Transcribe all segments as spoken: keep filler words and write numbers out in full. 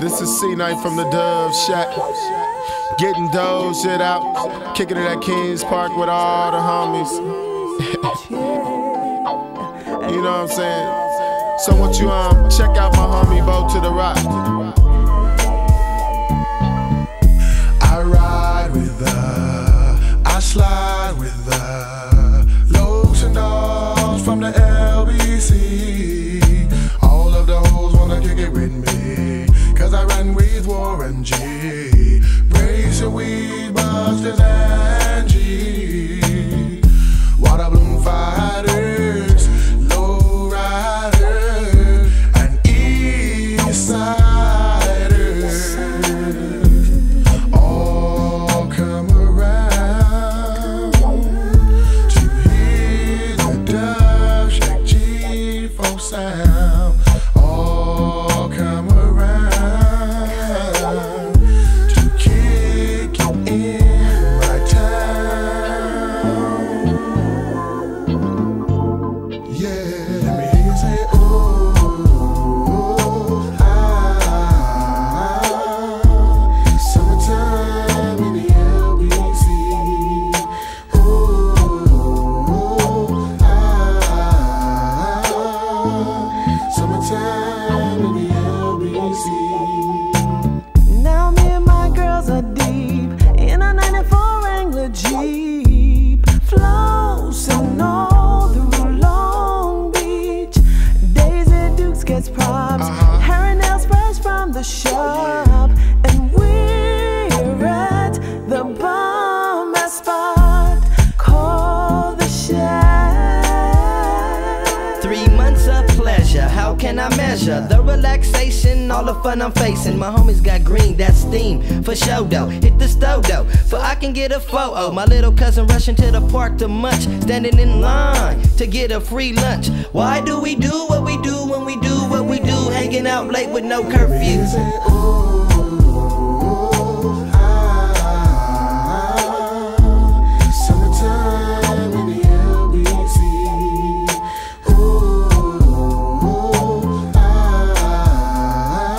This is C Night from the Dove Shack. Getting dough, shit out. Kicking it at Kings Park with all the homies. You know what I'm saying? So won't you um check out my homie Bo to the Rock. I ride with her, I slide with her. Lokes and dogs from the L B C. All of the hoes wanna kick it with me, cause I run with Warren G. Brace your weed busters and G. Water bloom fighters, low riders, and east siders. All come around to hear the Dove Shack G four sound. All come around to kick it in my town. Yeah, let me hear you say, oh, ah, summertime in the L B C. Oh, ah, summertime in the L B C. Now me and my girls are deep in a ninety-four Wrangler Jeep, flossing all through Long Beach. Daisy Dukes gets props, Uh-huh. hair and nails fresh from the shop, and we're at the bomb spot called the Shack. Three months of pleasure, how can I measure the relaxation, all the fun I'm facing? My homies got green, that's steam, for show though. Hit the stove though, for I can get a photo. My little cousin rushing to the park to munch, standing in line to get a free lunch. Why do we do what we do when we do what we do? Hanging out late with no curfew. Say, oh, ah, summertime in the L B C. Oh, ah,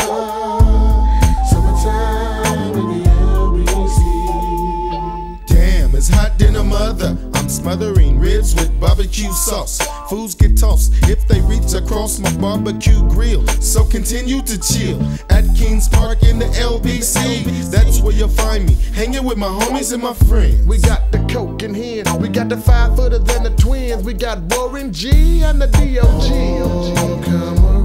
summertime in the L B C. Damn, it's hot than a mother. I'm smothering ribs with barbecue sauce. Foods get tossed if they reach across my barbecue grill. So continue to chill at Kings Park in the L B C. That's where you'll find me, hanging with my homies and my friends. We got the coke in here, we got the five footers and the twins, we got Warren G and the D O G. Oh, come